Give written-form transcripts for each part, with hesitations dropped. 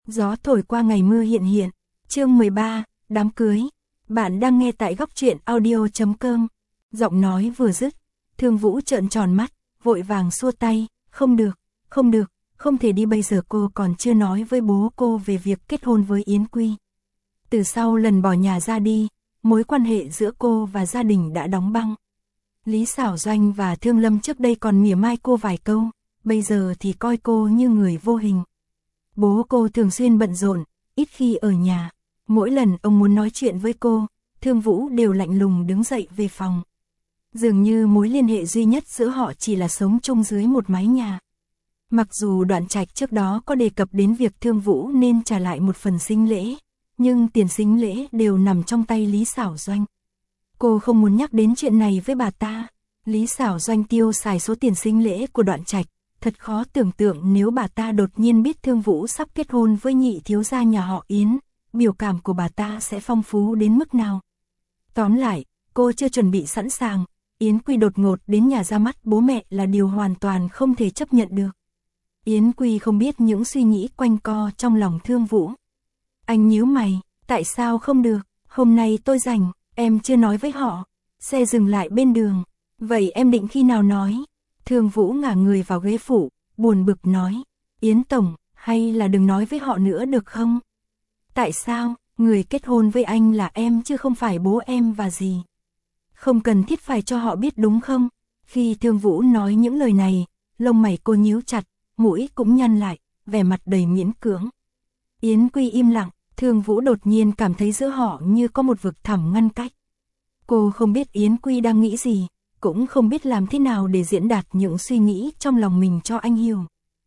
Gió thổi qua ngày mưa hiện hiện. Chương 13, đám cưới. Bạn đang nghe tại góc truyện audio.com. Giọng nói vừa dứt, Thương Vũ trợn tròn mắt, vội vàng xua tay, không được, không thể đi bây giờ, cô còn chưa nói với bố cô về việc kết hôn với Yến Quy. Từ sau lần bỏ nhà ra đi, mối quan hệ giữa cô và gia đình đã đóng băng. Lý Xảo Doanh và Thương Lâm trước đây còn mỉa mai cô vài câu, bây giờ thì coi cô như người vô hình. Bố cô thường xuyên bận rộn, ít khi ở nhà. Mỗi lần ông muốn nói chuyện với cô, Thương Vũ đều lạnh lùng đứng dậy về phòng. Dường như mối liên hệ duy nhất giữa họ chỉ là sống chung dưới một mái nhà. Mặc dù Đoạn Trạch trước đó có đề cập đến việc Thương Vũ nên trả lại một phần sính lễ, nhưng tiền sính lễ đều nằm trong tay Lý Xảo Doanh. Cô không muốn nhắc đến chuyện này với bà ta. Lý Xảo Doanh tiêu xài số tiền sính lễ của Đoạn Trạch, thật khó tưởng tượng nếu bà ta đột nhiên biết Thương Vũ sắp kết hôn với nhị thiếu gia nhà họ Yến, biểu cảm của bà ta sẽ phong phú đến mức nào. Tóm lại, cô chưa chuẩn bị sẵn sàng, Yến Quy đột ngột đến nhà ra mắt bố mẹ là điều hoàn toàn không thể chấp nhận được. Yến Quy không biết những suy nghĩ quanh co trong lòng Thương Vũ. Anh nhíu mày, tại sao không được, hôm nay tôi rảnh, em chưa nói với họ. Xe dừng lại bên đường, vậy em định khi nào nói? Thương Vũ ngả người vào ghế phụ, buồn bực nói, Yến Tổng, hay là đừng nói với họ nữa được không? Tại sao, người kết hôn với anh là em chứ không phải bố em và gì? Không cần thiết phải cho họ biết đúng không? Khi Thương Vũ nói những lời này, lông mày cô nhíu chặt, mũi cũng nhăn lại, vẻ mặt đầy miễn cưỡng. Yến Quy im lặng, Thương Vũ đột nhiên cảm thấy giữa họ như có một vực thẳm ngăn cách. Cô không biết Yến Quy đang nghĩ gì, cũng không biết làm thế nào để diễn đạt những suy nghĩ trong lòng mình cho anh hiểu.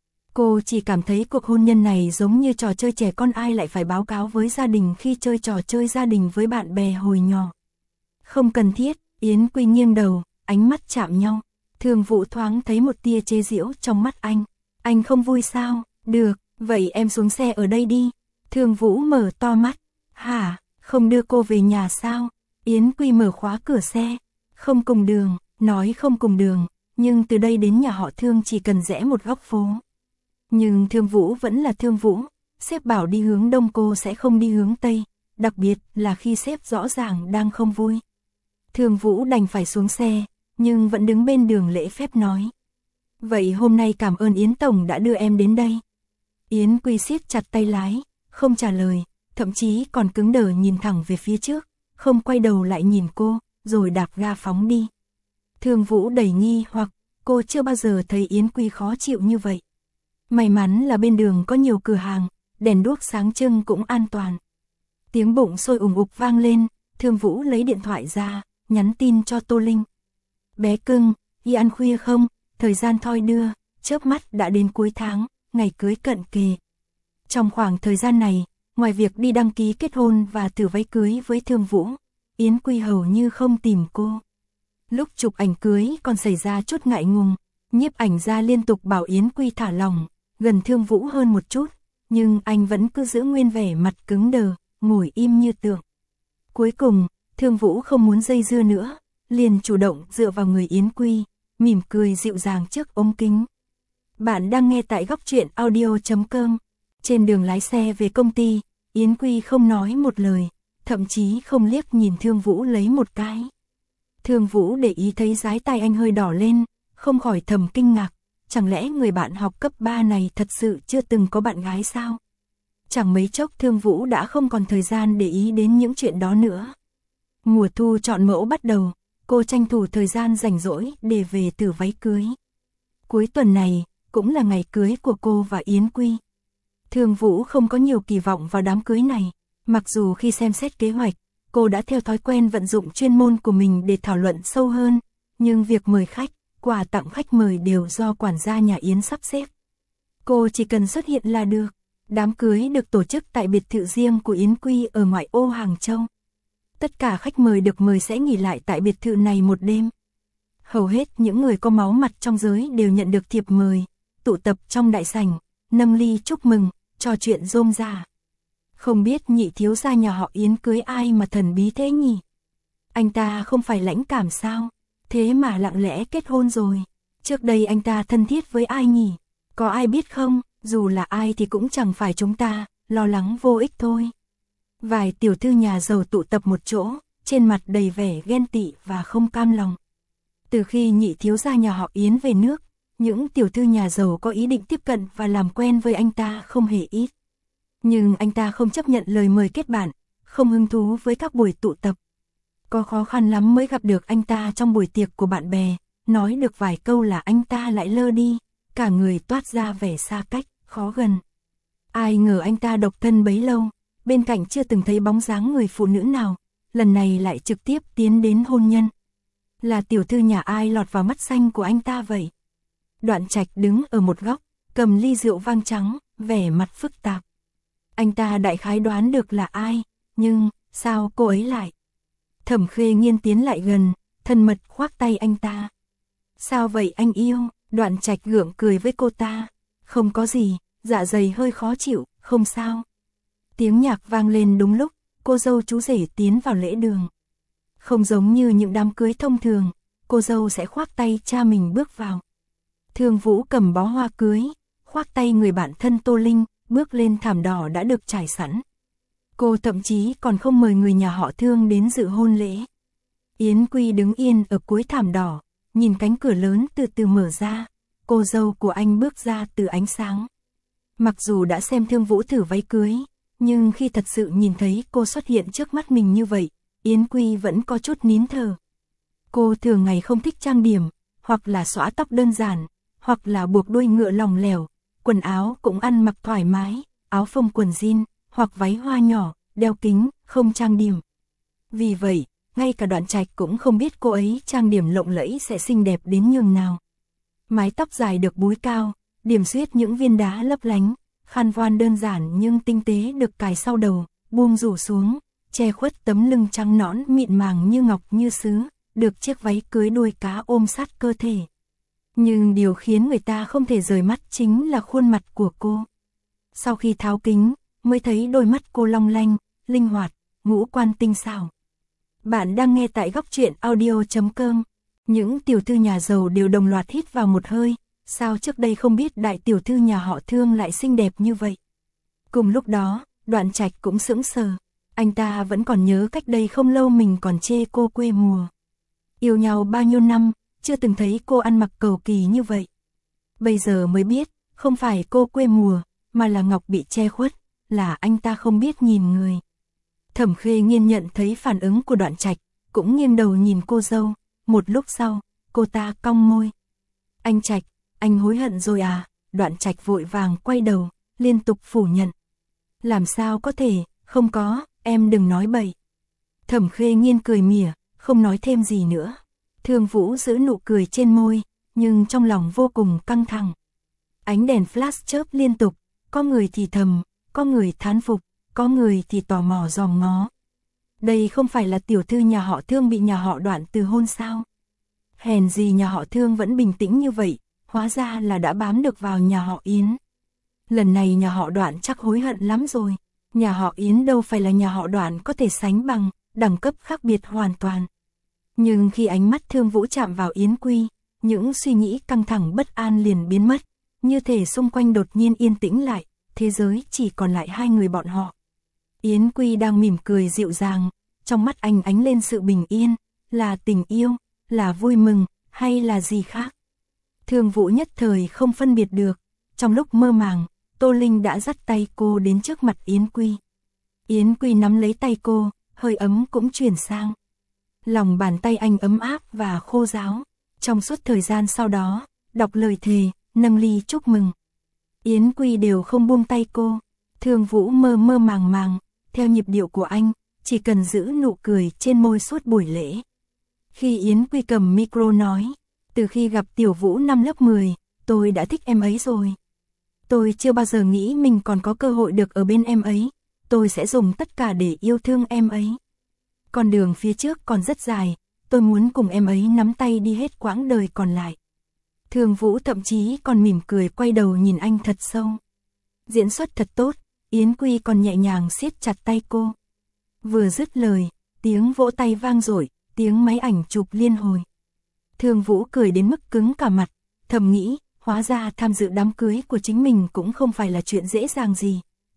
Cô chỉ cảm thấy cuộc hôn nhân này giống như trò chơi trẻ con, ai lại phải báo cáo với gia đình khi chơi trò chơi gia đình với bạn bè hồi nhỏ. Không cần thiết, Yến Quy nghiêng đầu, ánh mắt chạm nhau. Thương Vũ thoáng thấy một tia chế giễu trong mắt anh. Anh không vui sao? Được, vậy em xuống xe ở đây đi. Thương Vũ mở to mắt. Hả, không đưa cô về nhà sao? Yến Quy mở khóa cửa xe. Không cùng đường, nói không cùng đường, nhưng từ đây đến nhà họ Thương chỉ cần rẽ một góc phố. Nhưng Thương Vũ vẫn là Thương Vũ, sếp bảo đi hướng đông cô sẽ không đi hướng tây, đặc biệt là khi sếp rõ ràng đang không vui. Thương Vũ đành phải xuống xe, nhưng vẫn đứng bên đường lễ phép nói. Vậy hôm nay cảm ơn Yến Tổng đã đưa em đến đây. Yến Quy siết chặt tay lái, không trả lời, thậm chí còn cứng đờ nhìn thẳng về phía trước, không quay đầu lại nhìn cô, rồi đạp ga phóng đi. Thương Vũ đầy nghi hoặc, cô chưa bao giờ thấy Yến Quy khó chịu như vậy. May mắn là bên đường có nhiều cửa hàng, đèn đuốc sáng trưng cũng an toàn. Tiếng bụng sôi ủng ục vang lên, Thương Vũ lấy điện thoại ra, nhắn tin cho Tô Linh. Bé cưng, đi ăn khuya không? Thời gian thoi đưa, chớp mắt đã đến cuối tháng, ngày cưới cận kề. Trong khoảng thời gian này, ngoài việc đi đăng ký kết hôn và thử váy cưới với Thương Vũ, Yến Quy hầu như không tìm cô. Lúc chụp ảnh cưới còn xảy ra chút ngại ngùng, nhiếp ảnh gia liên tục bảo Yến Quy thả lỏng, gần Thương Vũ hơn một chút, nhưng anh vẫn cứ giữ nguyên vẻ mặt cứng đờ, ngồi im như tượng. Cuối cùng, Thương Vũ không muốn dây dưa nữa, liền chủ động dựa vào người Yến Quy, mỉm cười dịu dàng trước ống kính. Bạn đang nghe tại góc truyện audio.com. Trên đường lái xe về công ty, Yến Quy không nói một lời, thậm chí không liếc nhìn Thương Vũ lấy một cái. Thương Vũ để ý thấy dái tai anh hơi đỏ lên, không khỏi thầm kinh ngạc, chẳng lẽ người bạn học cấp 3 này thật sự chưa từng có bạn gái sao? Chẳng mấy chốc Thương Vũ đã không còn thời gian để ý đến những chuyện đó nữa. Mùa thu chọn mẫu bắt đầu, cô tranh thủ thời gian rảnh rỗi để về thử váy cưới. Cuối tuần này, cũng là ngày cưới của cô và Yến Quy. Thương Vũ không có nhiều kỳ vọng vào đám cưới này, mặc dù khi xem xét kế hoạch, cô đã theo thói quen vận dụng chuyên môn của mình để thảo luận sâu hơn, nhưng việc mời khách, quà tặng khách mời đều do quản gia nhà Yến sắp xếp. Cô chỉ cần xuất hiện là được. Đám cưới được tổ chức tại biệt thự riêng của Yến Quy ở ngoại ô Hàng Châu. Tất cả khách mời được mời sẽ nghỉ lại tại biệt thự này một đêm. Hầu hết những người có máu mặt trong giới đều nhận được thiệp mời, tụ tập trong đại sảnh, nâng ly chúc mừng, trò chuyện rôm rả. Không biết nhị thiếu gia nhà họ Yến cưới ai mà thần bí thế nhỉ? Anh ta không phải lãnh cảm sao? Thế mà lặng lẽ kết hôn rồi. Trước đây anh ta thân thiết với ai nhỉ? Có ai biết không? Dù là ai thì cũng chẳng phải chúng ta, lo lắng vô ích thôi. Vài tiểu thư nhà giàu tụ tập một chỗ, trên mặt đầy vẻ ghen tị và không cam lòng. Từ khi nhị thiếu gia nhà họ Yến về nước, những tiểu thư nhà giàu có ý định tiếp cận và làm quen với anh ta không hề ít. Nhưng anh ta không chấp nhận lời mời kết bạn, không hứng thú với các buổi tụ tập. Có khó khăn lắm mới gặp được anh ta trong buổi tiệc của bạn bè, nói được vài câu là anh ta lại lơ đi, cả người toát ra vẻ xa cách, khó gần. Ai ngờ anh ta độc thân bấy lâu, bên cạnh chưa từng thấy bóng dáng người phụ nữ nào, lần này lại trực tiếp tiến đến hôn nhân. Là tiểu thư nhà ai lọt vào mắt xanh của anh ta vậy? Đoạn Trạch đứng ở một góc, cầm ly rượu vang trắng, vẻ mặt phức tạp. Anh ta đại khái đoán được là ai, nhưng sao cô ấy lại? Thẩm Khê Nghiên tiến lại gần, thân mật khoác tay anh ta. Sao vậy anh yêu? Đoạn Trạch gượng cười với cô ta. Không có gì, dạ dày hơi khó chịu, không sao. Tiếng nhạc vang lên đúng lúc, cô dâu chú rể tiến vào lễ đường. Không giống như những đám cưới thông thường, cô dâu sẽ khoác tay cha mình bước vào. Thương Vũ cầm bó hoa cưới, khoác tay người bạn thân Tô Linh, bước lên thảm đỏ đã được trải sẵn. Cô thậm chí còn không mời người nhà họ Thương đến dự hôn lễ. Yến Quy đứng yên ở cuối thảm đỏ, nhìn cánh cửa lớn từ từ mở ra, cô dâu của anh bước ra từ ánh sáng. Mặc dù đã xem Thương Vũ thử váy cưới, nhưng khi thật sự nhìn thấy cô xuất hiện trước mắt mình như vậy, Yến Quy vẫn có chút nín thở. Cô thường ngày không thích trang điểm, hoặc là xõa tóc đơn giản, hoặc là buộc đuôi ngựa lỏng lẻo, quần áo cũng ăn mặc thoải mái, áo phông quần jean, hoặc váy hoa nhỏ, đeo kính, không trang điểm. Vì vậy, ngay cả Đoạn Trạch cũng không biết cô ấy trang điểm lộng lẫy sẽ xinh đẹp đến nhường nào. Mái tóc dài được búi cao, điểm xuyết những viên đá lấp lánh, khăn voan đơn giản nhưng tinh tế được cài sau đầu, buông rủ xuống, che khuất tấm lưng trắng nõn mịn màng như ngọc như sứ, được chiếc váy cưới đuôi cá ôm sát cơ thể. Nhưng điều khiến người ta không thể rời mắt chính là khuôn mặt của cô. Sau khi tháo kính, mới thấy đôi mắt cô long lanh, linh hoạt, ngũ quan tinh xảo. Bạn đang nghe tại góc truyện audio.com. Những tiểu thư nhà giàu đều đồng loạt hít vào một hơi, sao trước đây không biết đại tiểu thư nhà họ Thương lại xinh đẹp như vậy. Cùng lúc đó, Đoạn Trạch cũng sững sờ, anh ta vẫn còn nhớ cách đây không lâu mình còn chê cô quê mùa. Yêu nhau bao nhiêu năm, chưa từng thấy cô ăn mặc cầu kỳ như vậy. Bây giờ mới biết, không phải cô quê mùa, mà là ngọc bị che khuất, là anh ta không biết nhìn người. Thẩm Khê Nghiên nhận thấy phản ứng của Đoạn Trạch, cũng nghiêng đầu nhìn cô dâu, một lúc sau, cô ta cong môi. Anh Trạch, anh hối hận rồi à? Đoạn Trạch vội vàng quay đầu, liên tục phủ nhận. Làm sao có thể, không có, em đừng nói bậy. Thẩm Khê Nghiên cười mỉa, không nói thêm gì nữa. Thương Vũ giữ nụ cười trên môi, nhưng trong lòng vô cùng căng thẳng. Ánh đèn flash chớp liên tục, có người thì thầm, có người thán phục, có người thì tò mò dòm ngó. Đây không phải là tiểu thư nhà họ Thương bị nhà họ Đoạn từ hôn sao? Hèn gì nhà họ Thương vẫn bình tĩnh như vậy, hóa ra là đã bám được vào nhà họ Yến. Lần này nhà họ Đoạn chắc hối hận lắm rồi, nhà họ Yến đâu phải là nhà họ Đoạn có thể sánh bằng, đẳng cấp khác biệt hoàn toàn. Nhưng khi ánh mắt Thương Vũ chạm vào Yến Quy, những suy nghĩ căng thẳng bất an liền biến mất, như thể xung quanh đột nhiên yên tĩnh lại, thế giới chỉ còn lại hai người bọn họ. Yến Quy đang mỉm cười dịu dàng, trong mắt anh ánh lên sự bình yên, là tình yêu, là vui mừng, hay là gì khác. Thương Vũ nhất thời không phân biệt được, trong lúc mơ màng, Tô Linh đã dắt tay cô đến trước mặt Yến Quy. Yến Quy nắm lấy tay cô, hơi ấm cũng truyền sang. Lòng bàn tay anh ấm áp và khô ráo, trong suốt thời gian sau đó, đọc lời thề, nâng ly chúc mừng. Yến Quy đều không buông tay cô, Thương Vũ mơ mơ màng màng, theo nhịp điệu của anh, chỉ cần giữ nụ cười trên môi suốt buổi lễ. Khi Yến Quy cầm micro nói, từ khi gặp Tiểu Vũ năm lớp 10, tôi đã thích em ấy rồi. Tôi chưa bao giờ nghĩ mình còn có cơ hội được ở bên em ấy, tôi sẽ dùng tất cả để yêu thương em ấy. Con đường phía trước còn rất dài, tôi muốn cùng em ấy nắm tay đi hết quãng đời còn lại. Thương Vũ thậm chí còn mỉm cười quay đầu nhìn anh thật sâu. Diễn xuất thật tốt, Yến Quy còn nhẹ nhàng siết chặt tay cô. Vừa dứt lời, tiếng vỗ tay vang dội, tiếng máy ảnh chụp liên hồi. Thương Vũ cười đến mức cứng cả mặt, thầm nghĩ, hóa ra tham dự đám cưới của chính mình cũng không phải là chuyện dễ dàng gì.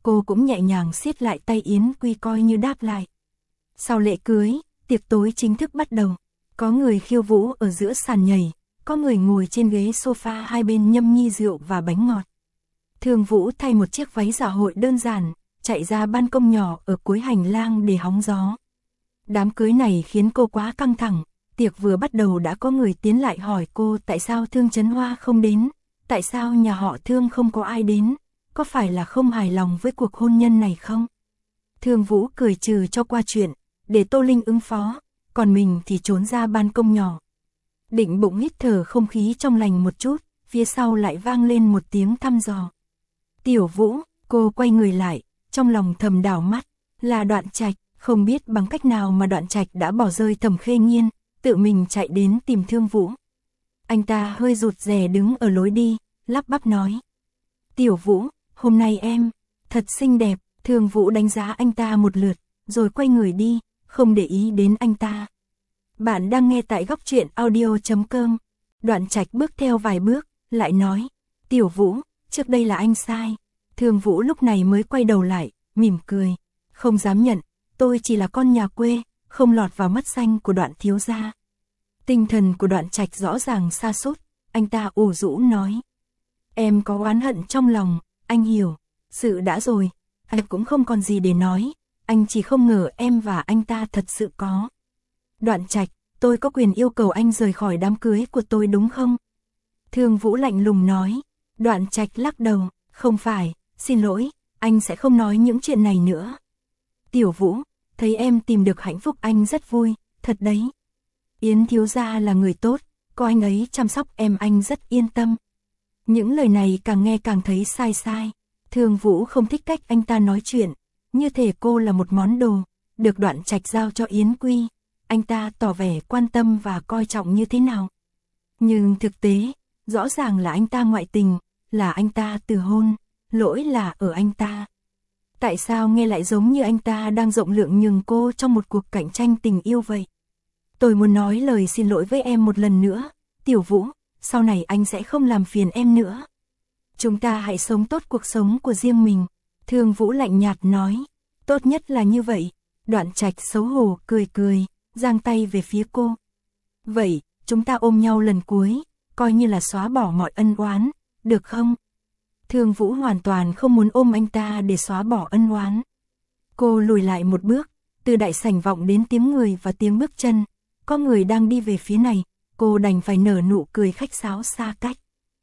cô cũng nhẹ nhàng siết lại tay Yến Quy coi như đáp lại. Sau lễ cưới, tiệc tối chính thức bắt đầu. Có người khiêu vũ ở giữa sàn nhảy, có người ngồi trên ghế sofa hai bên nhâm nhi rượu và bánh ngọt. Thương Vũ thay một chiếc váy dạ hội đơn giản, chạy ra ban công nhỏ ở cuối hành lang để hóng gió. Đám cưới này khiến cô quá căng thẳng, tiệc vừa bắt đầu đã có người tiến lại hỏi cô tại sao Thương Chấn Hoa không đến, tại sao nhà họ Thương không có ai đến, có phải là không hài lòng với cuộc hôn nhân này không? Thương Vũ cười trừ cho qua chuyện, để Tô Linh ứng phó, còn mình thì trốn ra ban công nhỏ. Định bụng hít thở không khí trong lành một chút, phía sau lại vang lên một tiếng thăm dò. Tiểu Vũ, cô quay người lại, trong lòng thầm đảo mắt, là Đoạn Trạch, không biết bằng cách nào mà Đoạn Trạch đã bỏ rơi Thẩm Khê Nghiên, tự mình chạy đến tìm Thương Vũ. Anh ta hơi rụt rè đứng ở lối đi, lắp bắp nói. Tiểu Vũ, hôm nay em, thật xinh đẹp. Thương Vũ đánh giá anh ta một lượt, rồi quay người đi, không để ý đến anh ta. Bạn đang nghe tại góc truyện audio.com. Đoạn Trạch bước theo vài bước, lại nói. Tiểu Vũ, trước đây là anh sai. Thương Vũ lúc này mới quay đầu lại, mỉm cười. Không dám nhận, tôi chỉ là con nhà quê, không lọt vào mắt xanh của Đoạn thiếu gia. Tinh thần của Đoạn Trạch rõ ràng sa sút, anh ta ủ rũ nói. Em có oán hận trong lòng, anh hiểu, sự đã rồi, anh cũng không còn gì để nói, anh chỉ không ngờ em và anh ta thật sự có. Đoạn Trạch, tôi có quyền yêu cầu anh rời khỏi đám cưới của tôi đúng không? Thương Vũ lạnh lùng nói. Đoạn Trạch lắc đầu, không phải, xin lỗi, anh sẽ không nói những chuyện này nữa. Tiểu Vũ, thấy em tìm được hạnh phúc anh rất vui, thật đấy. Yến thiếu gia là người tốt, có anh ấy chăm sóc em anh rất yên tâm. Những lời này càng nghe càng thấy sai sai. Thương Vũ không thích cách anh ta nói chuyện, như thể cô là một món đồ, được Đoạn Trạch giao cho Yến Quy. Anh ta tỏ vẻ quan tâm và coi trọng như thế nào. Nhưng thực tế, rõ ràng là anh ta ngoại tình, là anh ta từ hôn, lỗi là ở anh ta. Tại sao nghe lại giống như anh ta đang rộng lượng nhường cô trong một cuộc cạnh tranh tình yêu vậy? Tôi muốn nói lời xin lỗi với em một lần nữa, Tiểu Vũ, sau này anh sẽ không làm phiền em nữa. Chúng ta hãy sống tốt cuộc sống của riêng mình. Thương Vũ lạnh nhạt nói, tốt nhất là như vậy. Đoạn Trạch xấu hổ cười cười, giang tay về phía cô. Vậy, chúng ta ôm nhau lần cuối, coi như là xóa bỏ mọi ân oán, được không? Thương Vũ hoàn toàn không muốn ôm anh ta để xóa bỏ ân oán. Cô lùi lại một bước, từ đại sảnh vọng đến tiếng người và tiếng bước chân. Có người đang đi về phía này, cô đành phải nở nụ cười khách sáo xa cách.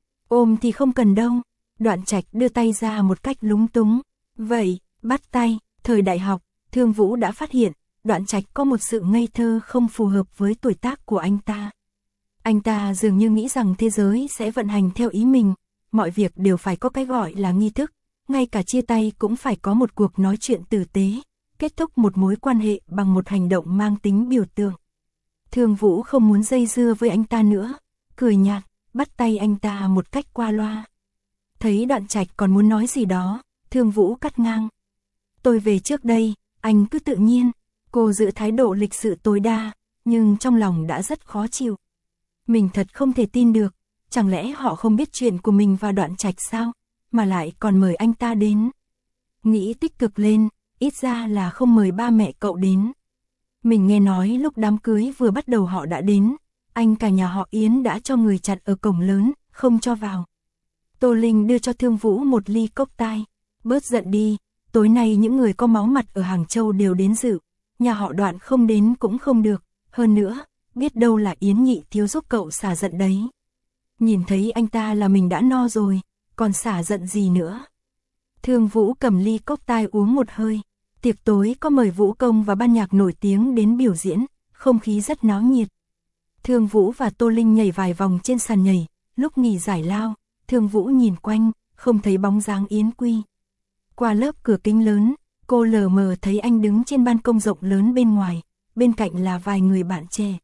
Ôm thì không cần đâu. Đoạn Trạch đưa tay ra một cách lúng túng. Vậy, bắt tay. Thời đại học, Thương Vũ đã phát hiện, Đoạn Trạch có một sự ngây thơ không phù hợp với tuổi tác của anh ta. Anh ta dường như nghĩ rằng thế giới sẽ vận hành theo ý mình, mọi việc đều phải có cái gọi là nghi thức, ngay cả chia tay cũng phải có một cuộc nói chuyện tử tế, kết thúc một mối quan hệ bằng một hành động mang tính biểu tượng. Thương Vũ không muốn dây dưa với anh ta nữa, cười nhạt, bắt tay anh ta một cách qua loa. Thấy Đoạn Trạch còn muốn nói gì đó, Thương Vũ cắt ngang. Tôi về trước đây, anh cứ tự nhiên. Cô giữ thái độ lịch sự tối đa, nhưng trong lòng đã rất khó chịu. Mình thật không thể tin được, chẳng lẽ họ không biết chuyện của mình và Đoạn Trạch sao, mà lại còn mời anh ta đến. Nghĩ tích cực lên, ít ra là không mời ba mẹ cậu đến. Mình nghe nói lúc đám cưới vừa bắt đầu họ đã đến, anh cả nhà họ Yến đã cho người chặn ở cổng lớn, không cho vào. Tô Linh đưa cho Thương Vũ một ly cốc tai. Bớt giận đi, tối nay những người có máu mặt ở Hàng Châu đều đến dự. Nhà họ Đoạn không đến cũng không được, hơn nữa, biết đâu là Yến Nhị thiếu giúp cậu xả giận đấy. Nhìn thấy anh ta là mình đã no rồi, còn xả giận gì nữa. Thương Vũ cầm ly cốc tai uống một hơi. Tiệc tối có mời vũ công và ban nhạc nổi tiếng đến biểu diễn, không khí rất náo nhiệt. Thương Vũ và Tô Linh nhảy vài vòng trên sàn nhảy, lúc nghỉ giải lao, Thương Vũ nhìn quanh, không thấy bóng dáng Yến Quy. Qua lớp cửa kính lớn, cô lờ mờ thấy anh đứng trên ban công rộng lớn bên ngoài, bên cạnh là vài người bạn trẻ.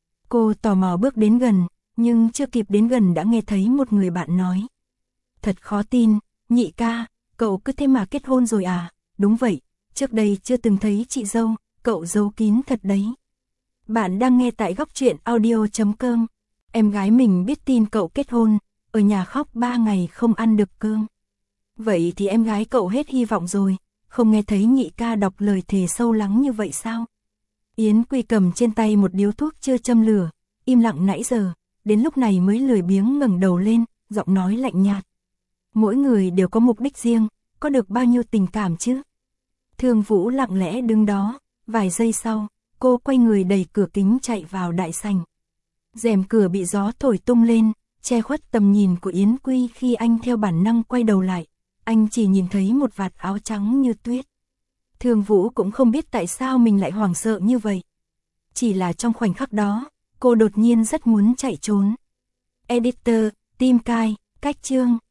Cô tò mò bước đến gần, nhưng chưa kịp đến gần đã nghe thấy một người bạn nói. Thật khó tin, Nhị ca, cậu cứ thế mà kết hôn rồi à? Đúng vậy, trước đây chưa từng thấy chị dâu, cậu giấu kín thật đấy. Bạn đang nghe tại góc truyện audio.com. Em gái mình biết tin cậu kết hôn, ở nhà khóc 3 ngày không ăn được cơm. Vậy thì em gái cậu hết hy vọng rồi, không nghe thấy nhị ca đọc lời thề sâu lắng như vậy sao? Yến Quy cầm trên tay một điếu thuốc chưa châm lửa, im lặng nãy giờ, đến lúc này mới lười biếng ngẩng đầu lên, giọng nói lạnh nhạt. Mỗi người đều có mục đích riêng, có được bao nhiêu tình cảm chứ? Thương Vũ lặng lẽ đứng đó, vài giây sau, cô quay người đẩy cửa kính chạy vào đại sảnh. Rèm cửa bị gió thổi tung lên, che khuất tầm nhìn của Yến Quy khi anh theo bản năng quay đầu lại. Anh chỉ nhìn thấy một vạt áo trắng như tuyết. Thương Vũ cũng không biết tại sao mình lại hoảng sợ như vậy. Chỉ là trong khoảnh khắc đó, cô đột nhiên rất muốn chạy trốn. Editor, Tim Cai, cách chương.